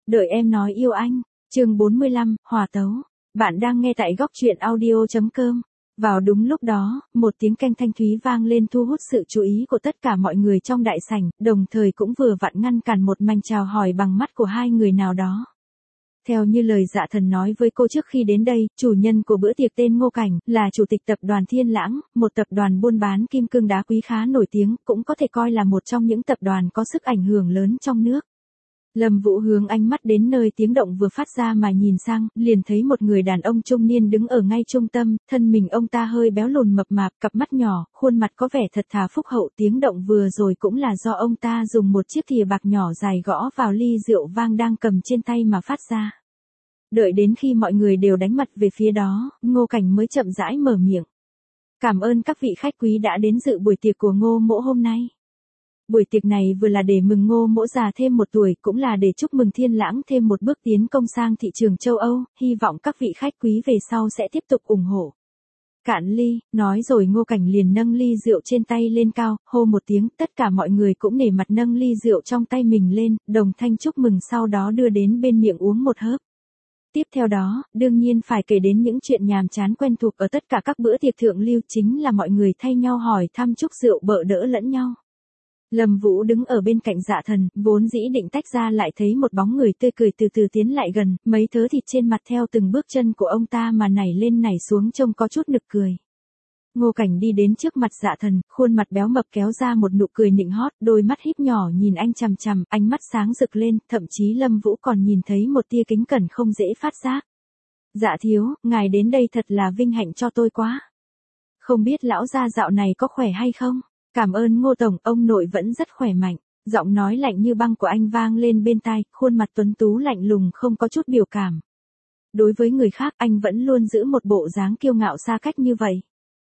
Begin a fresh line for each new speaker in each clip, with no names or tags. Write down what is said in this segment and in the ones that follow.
Đợi em nói yêu anh. Chương 45, hòa tấu. Bạn đang nghe tại góc truyện audio.com. Vào đúng lúc đó, một tiếng canh thanh thúy vang lên thu hút sự chú ý của tất cả mọi người trong đại sảnh, đồng thời cũng vừa vặn ngăn cản một mảnh chào hỏi bằng mắt của hai người nào đó. Theo như lời Dạ Thần nói với cô trước khi đến đây, chủ nhân của bữa tiệc tên Ngô Cảnh, là chủ tịch tập đoàn Thiên Lãng, một tập đoàn buôn bán kim cương đá quý khá nổi tiếng, cũng có thể coi là một trong những tập đoàn có sức ảnh hưởng lớn trong nước. Lâm Vũ hướng ánh mắt đến nơi tiếng động vừa phát ra mà nhìn sang, liền thấy một người đàn ông trung niên đứng ở ngay trung tâm, thân mình ông ta hơi béo lùn mập mạp, cặp mắt nhỏ, khuôn mặt có vẻ thật thà phúc hậu. Tiếng động vừa rồi cũng là do ông ta dùng một chiếc thìa bạc nhỏ dài gõ vào ly rượu vang đang cầm trên tay mà phát ra. Đợi đến khi mọi người đều đánh mặt về phía đó, Ngô Cảnh mới chậm rãi mở miệng. Cảm ơn các vị khách quý đã đến dự buổi tiệc của Ngô Mỗ hôm nay. Buổi tiệc này vừa là để mừng Ngô Mỗ già thêm một tuổi, cũng là để chúc mừng Thiên Lãng thêm một bước tiến công sang thị trường châu Âu, hy vọng các vị khách quý về sau sẽ tiếp tục ủng hộ. Cạn ly, nói rồi Ngô Cảnh liền nâng ly rượu trên tay lên cao, hô một tiếng, tất cả mọi người cũng nể mặt nâng ly rượu trong tay mình lên, đồng thanh chúc mừng sau đó đưa đến bên miệng uống một hớp. Tiếp theo đó, đương nhiên phải kể đến những chuyện nhàm chán quen thuộc ở tất cả các bữa tiệc thượng lưu, chính là mọi người thay nhau hỏi thăm chúc rượu bợ đỡ lẫn nhau. Lâm Vũ đứng ở bên cạnh Dạ Thần, vốn dĩ định tách ra lại thấy một bóng người tươi cười từ từ tiến lại gần, mấy thớ thịt trên mặt theo từng bước chân của ông ta mà nảy lên nảy xuống trông có chút nực cười. Ngô Cảnh đi đến trước mặt Dạ Thần, khuôn mặt béo mập kéo ra một nụ cười nịnh hót, đôi mắt híp nhỏ nhìn anh chằm chằm, ánh mắt sáng rực lên, thậm chí Lâm Vũ còn nhìn thấy một tia kính cẩn không dễ phát giác. Dạ thiếu, ngài đến đây thật là vinh hạnh cho tôi quá. Không biết lão gia dạo này có khỏe hay không? Cảm ơn Ngô Tổng, ông nội vẫn rất khỏe mạnh. Giọng nói lạnh như băng của anh vang lên bên tai, khuôn mặt tuấn tú lạnh lùng không có chút biểu cảm. Đối với người khác anh vẫn luôn giữ một bộ dáng kiêu ngạo xa cách như vậy.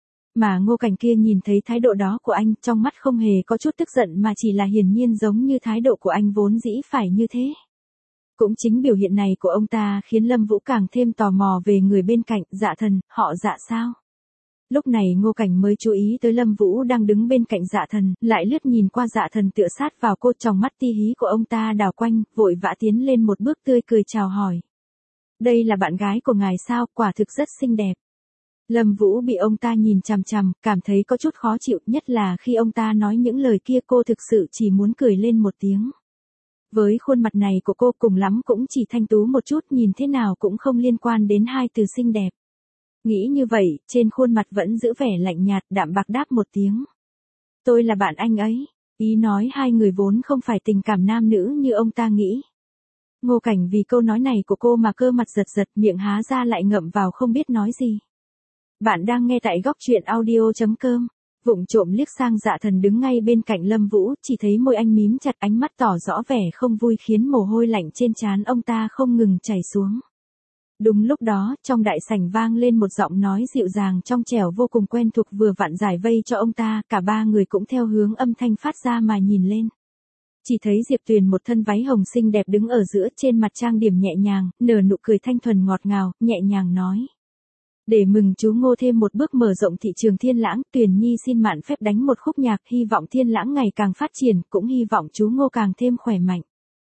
Mà Ngô Cảnh kia nhìn thấy thái độ đó của anh, trong mắt không hề có chút tức giận mà chỉ là hiển nhiên giống như thái độ của anh vốn dĩ phải như thế. Cũng chính biểu hiện này của ông ta khiến Lâm Vũ càng thêm tò mò về người bên cạnh. Dạ Thần, họ Dạ sao? Lúc này Ngô Cảnh mới chú ý tới Lâm Vũ đang đứng bên cạnh Dạ Thần, lại lướt nhìn qua Dạ Thần tựa sát vào cô, trong mắt ti hí của ông ta đảo quanh, vội vã tiến lên một bước tươi cười chào hỏi. Đây là bạn gái của ngài sao, quả thực rất xinh đẹp. Lâm Vũ bị ông ta nhìn chằm chằm, cảm thấy có chút khó chịu, nhất là khi ông ta nói những lời kia cô thực sự chỉ muốn cười lên một tiếng. Với khuôn mặt này của cô cùng lắm cũng chỉ thanh tú một chút, nhìn thế nào cũng không liên quan đến hai từ xinh đẹp. Nghĩ như vậy, trên khuôn mặt vẫn giữ vẻ lạnh nhạt, đạm bạc đáp một tiếng. Tôi là bạn anh ấy. Ý nói hai người vốn không phải tình cảm nam nữ như ông ta nghĩ. Ngô Cảnh vì câu nói này của cô mà cơ mặt giật giật, miệng há ra lại ngậm vào không biết nói gì. Bạn đang nghe tại góc truyện audio.com. Vụng trộm liếc sang Dạ Thần đứng ngay bên cạnh Lâm Vũ, chỉ thấy môi anh mím chặt, ánh mắt tỏ rõ vẻ không vui khiến mồ hôi lạnh trên trán ông ta không ngừng chảy xuống. Đúng lúc đó, trong đại sảnh vang lên một giọng nói dịu dàng trong trẻo vô cùng quen thuộc, vừa vặn giải vây cho ông ta, cả ba người cũng theo hướng âm thanh phát ra mà nhìn lên. Chỉ thấy Diệp Tuyền một thân váy hồng xinh đẹp đứng ở giữa, trên mặt trang điểm nhẹ nhàng, nở nụ cười thanh thuần ngọt ngào, nhẹ nhàng nói. Để mừng chú Ngô thêm một bước mở rộng thị trường Thiên Lãng, Tuyền Nhi xin mạn phép đánh một khúc nhạc, hy vọng Thiên Lãng ngày càng phát triển, cũng hy vọng chú Ngô càng thêm khỏe mạnh.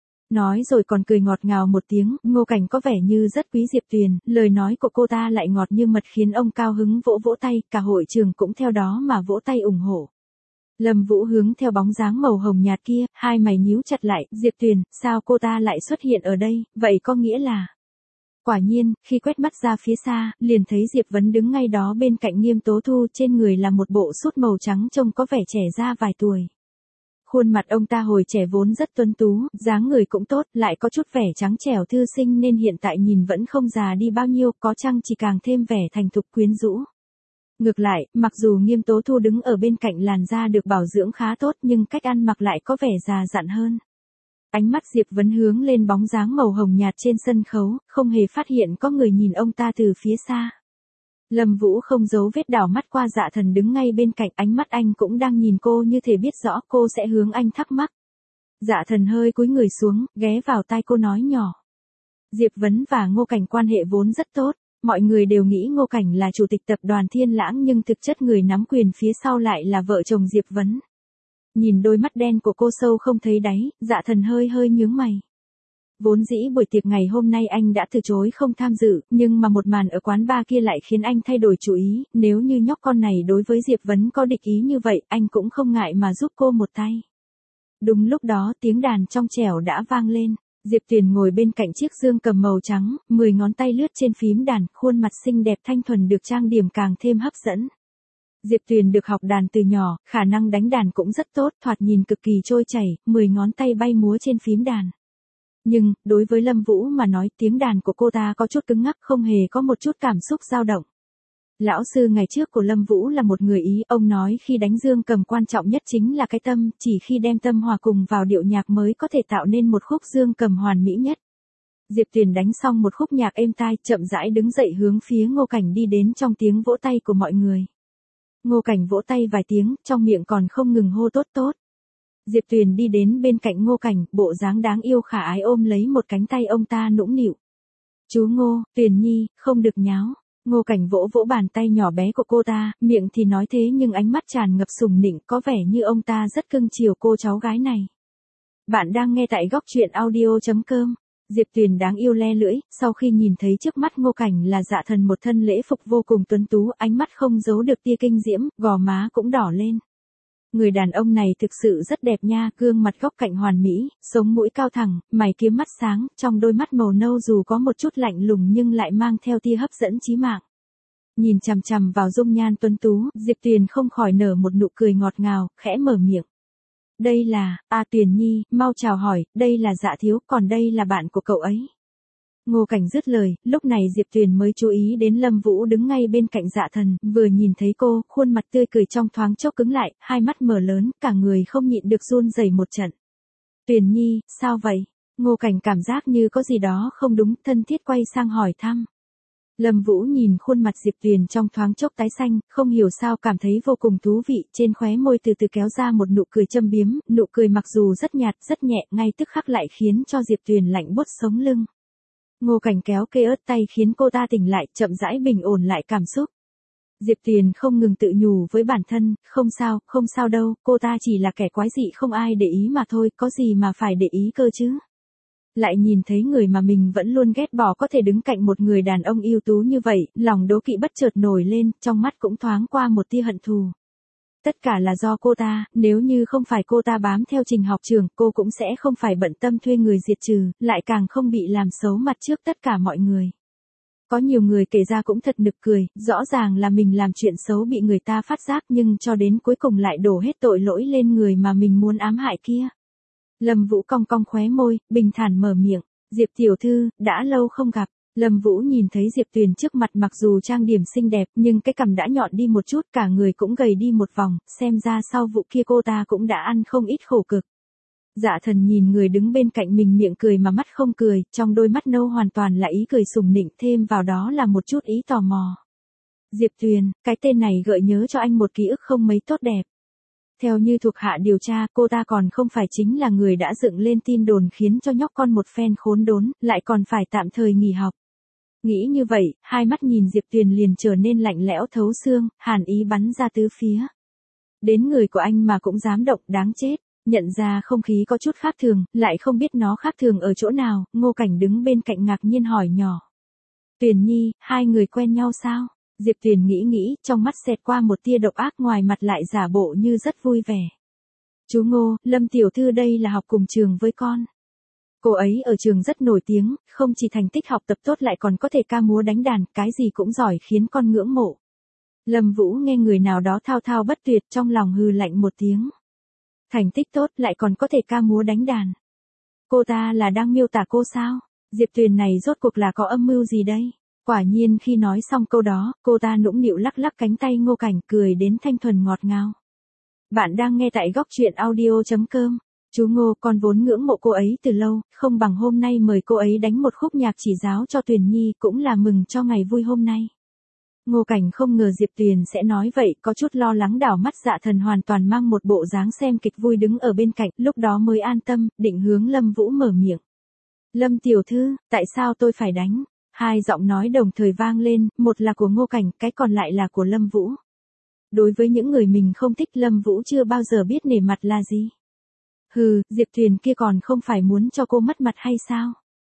Nói rồi còn cười ngọt ngào một tiếng. Ngô Cảnh có vẻ như rất quý Diệp Tuyền, lời nói của cô ta lại ngọt như mật khiến ông cao hứng vỗ vỗ tay, cả hội trường cũng theo đó mà vỗ tay ủng hộ. Lâm Vũ hướng theo bóng dáng màu hồng nhạt kia, hai mày nhíu chặt lại, Diệp Tuyền, sao cô ta lại xuất hiện ở đây, vậy có nghĩa là... Quả nhiên, khi quét mắt ra phía xa, liền thấy Diệp Vấn đứng ngay đó bên cạnh Nghiêm Tố Thu, trên người là một bộ sút màu trắng trông có vẻ trẻ ra vài tuổi. Khuôn mặt ông ta hồi trẻ vốn rất tuấn tú, dáng người cũng tốt, lại có chút vẻ trắng trẻo thư sinh nên hiện tại nhìn vẫn không già đi bao nhiêu, có chăng chỉ càng thêm vẻ thành thục quyến rũ. Ngược lại, mặc dù Nghiêm Tố Thu đứng ở bên cạnh làn da được bảo dưỡng khá tốt nhưng cách ăn mặc lại có vẻ già dặn hơn. Ánh mắt Diệp Vấn hướng lên bóng dáng màu hồng nhạt trên sân khấu, không hề phát hiện có người nhìn ông ta từ phía xa. Lâm Vũ không giấu vết đảo mắt qua Dạ Thần đứng ngay bên cạnh, ánh mắt anh cũng đang nhìn cô như thể biết rõ cô sẽ hướng anh thắc mắc. Dạ Thần hơi cúi người xuống, ghé vào tai cô nói nhỏ. Diệp Vấn và Ngô Cảnh quan hệ vốn rất tốt, mọi người đều nghĩ Ngô Cảnh là chủ tịch tập đoàn Thiên Lãng nhưng thực chất người nắm quyền phía sau lại là vợ chồng Diệp Vấn. Nhìn đôi mắt đen của cô sâu không thấy đáy, Dạ Thần hơi nhướng mày. Vốn dĩ buổi tiệc ngày hôm nay anh đã từ chối không tham dự, nhưng mà một màn ở quán bar kia lại khiến anh thay đổi chủ ý, nếu như nhóc con này đối với Diệp Vấn có địch ý như vậy, anh cũng không ngại mà giúp cô một tay. Đúng lúc đó tiếng đàn trong trẻo đã vang lên, Diệp Tuyền ngồi bên cạnh chiếc dương cầm màu trắng, 10 ngón tay lướt trên phím đàn, khuôn mặt xinh đẹp thanh thuần được trang điểm càng thêm hấp dẫn. Diệp Tuyền được học đàn từ nhỏ, khả năng đánh đàn cũng rất tốt, thoạt nhìn cực kỳ trôi chảy, 10 ngón tay bay múa trên phím đàn. Nhưng, đối với Lâm Vũ mà nói tiếng đàn của cô ta có chút cứng ngắc, không hề có một chút cảm xúc dao động. Lão sư ngày trước của Lâm Vũ là một người Ý, ông nói khi đánh dương cầm quan trọng nhất chính là cái tâm, chỉ khi đem tâm hòa cùng vào điệu nhạc mới có thể tạo nên một khúc dương cầm hoàn mỹ nhất. Diệp Tuyền đánh xong một khúc nhạc êm tai, chậm rãi đứng dậy hướng phía Ngô Cảnh đi đến trong tiếng vỗ tay của mọi người. Ngô Cảnh vỗ tay vài tiếng, trong miệng còn không ngừng hô tốt tốt. Diệp Tuyền đi đến bên cạnh Ngô Cảnh, bộ dáng đáng yêu khả ái ôm lấy một cánh tay ông ta nũng nịu. Chú Ngô, Tuyền Nhi, không được nháo. Ngô Cảnh vỗ vỗ bàn tay nhỏ bé của cô ta, miệng thì nói thế nhưng ánh mắt tràn ngập sủng nịnh, có vẻ như ông ta rất cưng chiều cô cháu gái này. Bạn đang nghe tại góc truyện audio.com. Diệp Tuyền đáng yêu le lưỡi, sau khi nhìn thấy trước mắt Ngô Cảnh là Dạ Thần một thân lễ phục vô cùng tuấn tú, ánh mắt không giấu được tia kinh diễm, gò má cũng đỏ lên. Người đàn ông này thực sự rất đẹp nha, gương mặt góc cạnh hoàn mỹ, sống mũi cao thẳng, mày kiếm mắt sáng, trong đôi mắt màu nâu dù có một chút lạnh lùng nhưng lại mang theo tia hấp dẫn chí mạng. Nhìn chằm chằm vào dung nhan tuấn tú, Diệp Tuyền không khỏi nở một nụ cười ngọt ngào, khẽ mở miệng. Đây là, Tuyền Nhi, mau chào hỏi, đây là Dạ Thiếu, còn đây là bạn của cậu ấy. Ngô Cảnh dứt lời, lúc này Diệp Tuyền mới chú ý đến Lâm Vũ đứng ngay bên cạnh Dạ Thần, vừa nhìn thấy cô, khuôn mặt tươi cười trong thoáng chốc cứng lại, hai mắt mở lớn, cả người không nhịn được run rẩy một trận. Tuyền Nhi, sao vậy? Ngô Cảnh cảm giác như có gì đó không đúng, thân thiết quay sang hỏi thăm. Lâm Vũ nhìn khuôn mặt Diệp Tuyền trong thoáng chốc tái xanh, không hiểu sao cảm thấy vô cùng thú vị, trên khóe môi từ từ kéo ra một nụ cười châm biếm, nụ cười mặc dù rất nhạt, rất nhẹ, ngay tức khắc lại khiến cho Diệp Tuyền lạnh buốt sống lưng. Ngô Cảnh kéo cây ớt tay khiến cô ta tỉnh lại, chậm rãi bình ổn lại cảm xúc. Diệp Tuyền không ngừng tự nhủ với bản thân, không sao đâu, cô ta chỉ là kẻ quái dị không ai để ý mà thôi, có gì mà phải để ý cơ chứ. Lại nhìn thấy người mà mình vẫn luôn ghét bỏ có thể đứng cạnh một người đàn ông ưu tú như vậy, lòng đố kỵ bất chợt nổi lên, trong mắt cũng thoáng qua một tia hận thù. Tất cả là do cô ta, nếu như không phải cô ta bám theo Trình học trưởng, cô cũng sẽ không phải bận tâm thuê người diệt trừ, lại càng không bị làm xấu mặt trước tất cả mọi người. Có nhiều người kể ra cũng thật nực cười, rõ ràng là mình làm chuyện xấu bị người ta phát giác nhưng cho đến cuối cùng lại đổ hết tội lỗi lên người mà mình muốn ám hại kia. Lâm Vũ cong cong khóe môi, bình thản mở miệng, Diệp tiểu thư, đã lâu không gặp. Lâm Vũ nhìn thấy Diệp Tuyền trước mặt mặc dù trang điểm xinh đẹp nhưng cái cằm đã nhọn đi một chút, cả người cũng gầy đi một vòng, xem ra sau vụ kia cô ta cũng đã ăn không ít khổ cực. Dạ Thần nhìn người đứng bên cạnh mình miệng cười mà mắt không cười, trong đôi mắt nâu hoàn toàn là ý cười sùng nịnh, thêm vào đó là một chút ý tò mò. Diệp Tuyền, cái tên này gợi nhớ cho anh một ký ức không mấy tốt đẹp. Theo như thuộc hạ điều tra, cô ta còn không phải chính là người đã dựng lên tin đồn khiến cho nhóc con một phen khốn đốn, lại còn phải tạm thời nghỉ học. Nghĩ như vậy, hai mắt nhìn Diệp Tuyền liền trở nên lạnh lẽo thấu xương, hàn ý bắn ra tứ phía. Đến người của anh mà cũng dám động, đáng chết. Nhận ra không khí có chút khác thường, lại không biết nó khác thường ở chỗ nào, Ngô Cảnh đứng bên cạnh ngạc nhiên hỏi nhỏ. Tuyền Nhi, hai người quen nhau sao? Diệp Tuyền nghĩ, trong mắt xẹt qua một tia độc ác, ngoài mặt lại giả bộ như rất vui vẻ. Chú Ngô, Lâm tiểu thư đây là học cùng trường với con. Cô ấy ở trường rất nổi tiếng, không chỉ thành tích học tập tốt lại còn có thể ca múa đánh đàn, cái gì cũng giỏi khiến con ngưỡng mộ. Lâm Vũ nghe người nào đó thao thao bất tuyệt, trong lòng hừ lạnh một tiếng. Thành tích tốt lại còn có thể ca múa đánh đàn. Cô ta là đang miêu tả cô sao? Diệp Tuyền này rốt cuộc là có âm mưu gì đây? Quả nhiên khi nói xong câu đó, cô ta nũng nịu lắc lắc cánh tay Ngô Cảnh, cười đến thanh thuần ngọt ngào. Bạn đang nghe tại góc truyện audio.com. Chú Ngô, con vốn ngưỡng mộ cô ấy từ lâu, không bằng hôm nay mời cô ấy đánh một khúc nhạc chỉ giáo cho Tuyền Nhi, cũng là mừng cho ngày vui hôm nay. Ngô Cảnh không ngờ Diệp Tuyền sẽ nói vậy, có chút lo lắng, đảo mắt Dạ Thần hoàn toàn mang một bộ dáng xem kịch vui đứng ở bên cạnh, lúc đó mới an tâm, định hướng Lâm Vũ mở miệng. Lâm tiểu thư, tại sao tôi phải đánh? Hai giọng nói đồng thời vang lên, một là của Ngô Cảnh, cái còn lại là của Lâm Vũ. Đối với những người mình không thích, Lâm Vũ chưa bao giờ biết nể mặt là gì. Hừ, Diệp Tuyền kia còn không phải muốn cho cô mất mặt hay sao?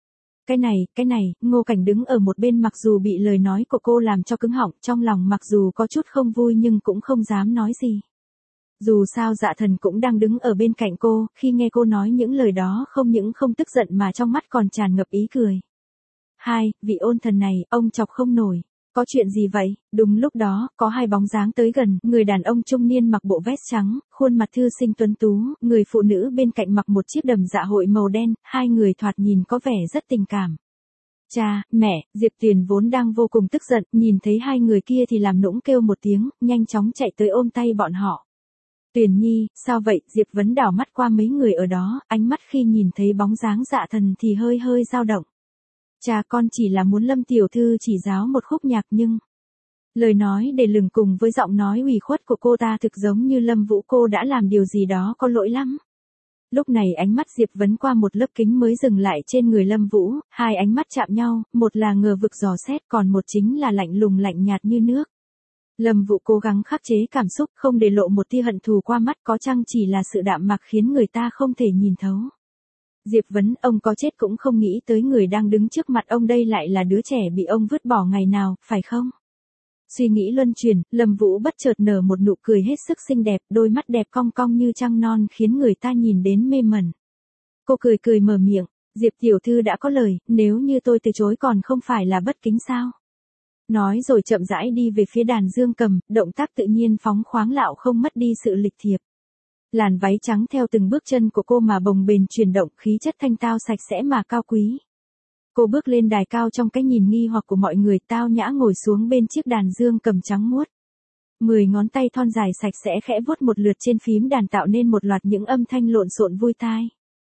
Cái này, Ngô Cảnh đứng ở một bên mặc dù bị lời nói của cô làm cho cứng họng, trong lòng mặc dù có chút không vui nhưng cũng không dám nói gì. Dù sao Dạ Thần cũng đang đứng ở bên cạnh cô, khi nghe cô nói những lời đó không những không tức giận mà trong mắt còn tràn ngập ý cười. Vị ôn thần này, ông chọc không nổi. Có chuyện gì vậy? Đúng lúc đó, có hai bóng dáng tới gần, người đàn ông trung niên mặc bộ vest trắng, khuôn mặt thư sinh tuấn tú, người phụ nữ bên cạnh mặc một chiếc đầm dạ hội màu đen, hai người thoạt nhìn có vẻ rất tình cảm. Cha, mẹ, Diệp Tuyền vốn đang vô cùng tức giận, nhìn thấy hai người kia thì làm nũng kêu một tiếng, nhanh chóng chạy tới ôm tay bọn họ. Tuyền Nhi, sao vậy? Diệp Vấn đảo mắt qua mấy người ở đó, ánh mắt khi nhìn thấy bóng dáng Dạ Thần thì hơi hơi dao động. Cha, con chỉ là muốn Lâm tiểu thư chỉ giáo một khúc nhạc nhưng... Lời nói để lừng cùng với giọng nói ủy khuất của cô ta thực giống như Lâm Vũ cô đã làm điều gì đó có lỗi lắm. Lúc này ánh mắt Diệp Vấn qua một lớp kính mới dừng lại trên người Lâm Vũ, hai ánh mắt chạm nhau, một là ngờ vực dò xét còn một chính là lạnh lùng lạnh nhạt như nước. Lâm Vũ cố gắng khắc chế cảm xúc không để lộ một tia hận thù qua mắt, có chăng chỉ là sự đạm mạc khiến người ta không thể nhìn thấu. Diệp Vấn, ông có chết cũng không nghĩ tới người đang đứng trước mặt ông đây lại là đứa trẻ bị ông vứt bỏ ngày nào, phải không? Suy nghĩ luân chuyển, Lâm Vũ bất chợt nở một nụ cười hết sức xinh đẹp, đôi mắt đẹp cong cong như trăng non khiến người ta nhìn đến mê mẩn. Cô cười cười mở miệng, Diệp tiểu thư đã có lời, nếu như tôi từ chối còn không phải là bất kính sao? Nói rồi chậm rãi đi về phía đàn dương cầm, động tác tự nhiên phóng khoáng lạo không mất đi sự lịch thiệp. Làn váy trắng theo từng bước chân của cô mà bồng bềnh chuyển động, khí chất thanh tao sạch sẽ mà cao quý. Cô bước lên đài cao trong cái nhìn nghi hoặc của mọi người, tao nhã ngồi xuống bên chiếc đàn dương cầm trắng muốt. 10 ngón tay thon dài sạch sẽ khẽ vuốt một lượt trên phím đàn tạo nên một loạt những âm thanh lộn xộn vui tai.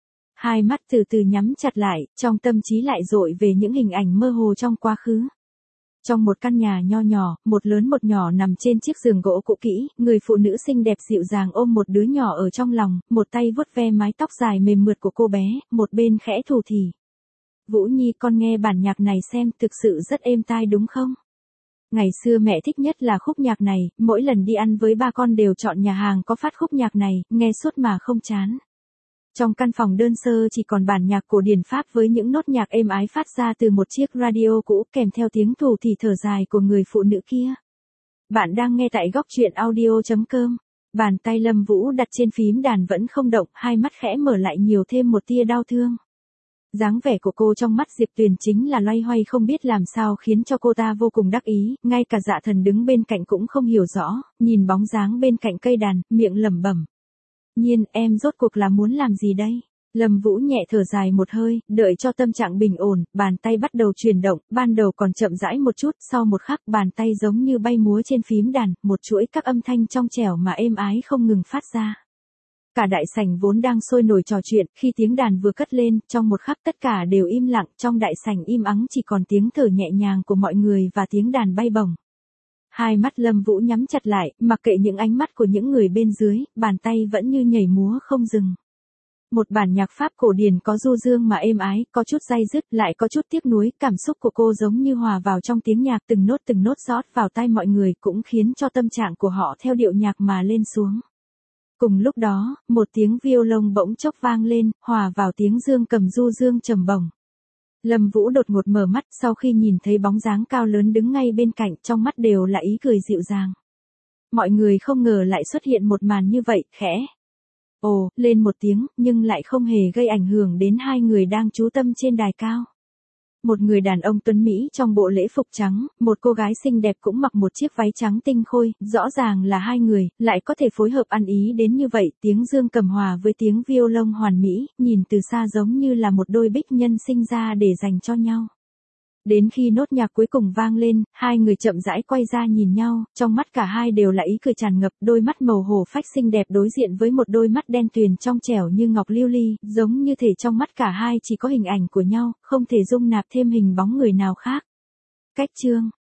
Hai mắt từ từ nhắm chặt lại, trong tâm trí lại dội về những hình ảnh mơ hồ trong quá khứ. Trong một căn nhà nho nhỏ, một lớn một nhỏ nằm trên chiếc giường gỗ cũ kỹ, người phụ nữ xinh đẹp dịu dàng ôm một đứa nhỏ ở trong lòng, một tay vuốt ve mái tóc dài mềm mượt của cô bé, một bên khẽ thủ thỉ. Vũ Nhi, con nghe bản nhạc này xem, thực sự rất êm tai đúng không? Ngày xưa mẹ thích nhất là khúc nhạc này, mỗi lần đi ăn với ba con đều chọn nhà hàng có phát khúc nhạc này, nghe suốt mà không chán. Trong căn phòng đơn sơ chỉ còn bản nhạc cổ điển Pháp với những nốt nhạc êm ái phát ra từ một chiếc radio cũ kèm theo tiếng thủ thỉ thở dài của người phụ nữ kia. Bạn đang nghe tại góc truyện audio.com. Bàn tay Lâm Vũ đặt trên phím đàn vẫn không động, hai mắt khẽ mở lại nhiều thêm một tia đau thương. Dáng vẻ của cô trong mắt Diệp Tuyền chính là loay hoay không biết làm sao khiến cho cô ta vô cùng đắc ý, ngay cả Dạ Thần đứng bên cạnh cũng không hiểu rõ, nhìn bóng dáng bên cạnh cây đàn, miệng lẩm bẩm. Nhiên, em rốt cuộc là muốn làm gì đây? Lâm Vũ nhẹ thở dài một hơi, đợi cho tâm trạng bình ổn, bàn tay bắt đầu chuyển động, ban đầu còn chậm rãi một chút, sau một khắc bàn tay giống như bay múa trên phím đàn, một chuỗi các âm thanh trong trẻo mà êm ái không ngừng phát ra. Cả đại sảnh vốn đang sôi nổi trò chuyện, khi tiếng đàn vừa cất lên, trong một khắc tất cả đều im lặng, trong đại sảnh im ắng chỉ còn tiếng thở nhẹ nhàng của mọi người và tiếng đàn bay bổng. Hai mắt Lâm Vũ nhắm chặt lại, mặc kệ những ánh mắt của những người bên dưới, bàn tay vẫn như nhảy múa không dừng. Một bản nhạc Pháp cổ điển có du dương mà êm ái, có chút day dứt, lại có chút tiếc nuối, cảm xúc của cô giống như hòa vào trong tiếng nhạc, từng nốt rót vào tai mọi người cũng khiến cho tâm trạng của họ theo điệu nhạc mà lên xuống. Cùng lúc đó, một tiếng violon bỗng chốc vang lên, hòa vào tiếng dương cầm du dương trầm bổng. Lâm Vũ đột ngột mở mắt sau khi nhìn thấy bóng dáng cao lớn đứng ngay bên cạnh, trong mắt đều là ý cười dịu dàng. Mọi người không ngờ lại xuất hiện một màn như vậy, khẽ. Ồ, lên một tiếng, nhưng lại không hề gây ảnh hưởng đến hai người đang chú tâm trên đài cao. Một người đàn ông tuấn Mỹ trong bộ lễ phục trắng, một cô gái xinh đẹp cũng mặc một chiếc váy trắng tinh khôi, rõ ràng là hai người, lại có thể phối hợp ăn ý đến như vậy, tiếng dương cầm hòa với tiếng violon hoàn mỹ, nhìn từ xa giống như là một đôi bích nhân sinh ra để dành cho nhau. Đến khi nốt nhạc cuối cùng vang lên, hai người chậm rãi quay ra nhìn nhau, trong mắt cả hai đều là ý cười tràn ngập, đôi mắt màu hổ phách xinh đẹp đối diện với một đôi mắt đen tuyền trong trẻo như ngọc lưu ly, giống như thể trong mắt cả hai chỉ có hình ảnh của nhau, không thể dung nạp thêm hình bóng người nào khác. Cách chương